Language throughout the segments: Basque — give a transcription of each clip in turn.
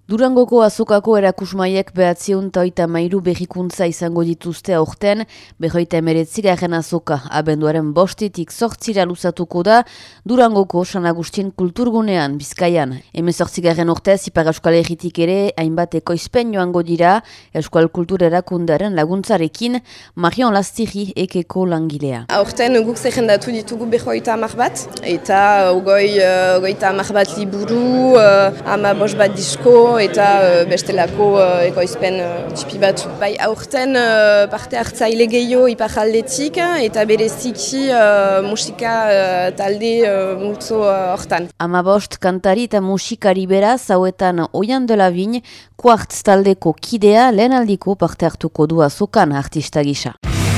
Durangoko azokako erakusmaiek 933 berrikuntza izango dituzte aurten, 59. azoka abenduaren 5-tik 8 luzatuko da Durangoko San Agustin kulturgunean, Bizkaian. 18. urtez Ipar Euskal Herritik ere hainbat ekoizpen joango dira Euskal Kultur Erakundaren laguntzarekin, Marion Lastiri ekeko langilea. Aurten guk zerrendatu ditugu 50 bat, eta ogoita 10 bat liburu, 15 bat disko, eta bestelako ekoizpen txipi bat. Bai, aurten parte hartzaile gehiago iparraldetik eta bereziki musika talde multzo hortan. 15 kantari eta musikari beraz, hauetan Oian de la Vigne, Quartz taldeko kidea lehenaldiko parte hartuko du azokan artista gisa.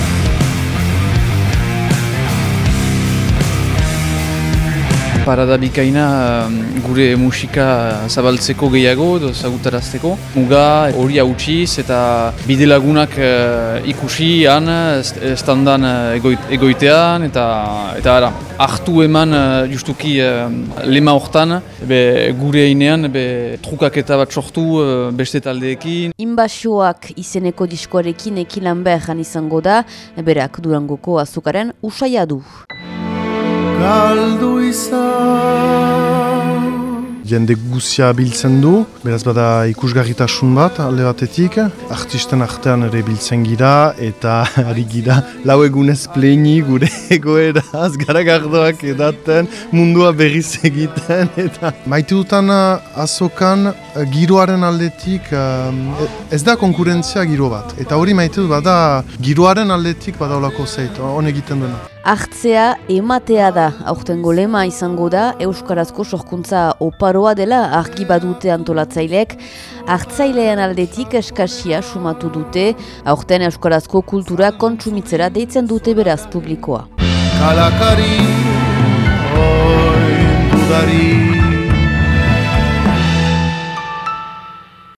Parada bikaina gure musika zabaltzeko gehiago edo zagutarazteko. Muga hori hautsiz eta bide lagunak ikusi han, standan egoitean eta ara. Hartu eman justuki lema hortan, gure einean trukaketa bat sortu beste taldeekin. Inbasioak izeneko diskoarekin ekilan behan izango da, berak Durangoko azokaren usaia du. Galdu izan. Jende guzia biltzen du, beraz bada ikusgarritasun bat alde batetik, artisten artean ere biltzen gira eta ari gira lau egunez pleini gure egoeraz, garagardoak edaten, mundua berriz egiten eta maite dutan azokan giroaren aldetik ez da konkurentzia giro bat eta hori maite dut bada giroaren aldetik bada olako zeit, hon egiten duena. Hartzea ematea da, aurtengo lema izango da, euskarazko sorkuntza oparoa dela argi badute antolatzaileek, hartzailean aldetik eskasia sumatu dute, aurten euskarazko kultura kontsumitzera deitzen dute beraz publikoa. Kalakari, dudari.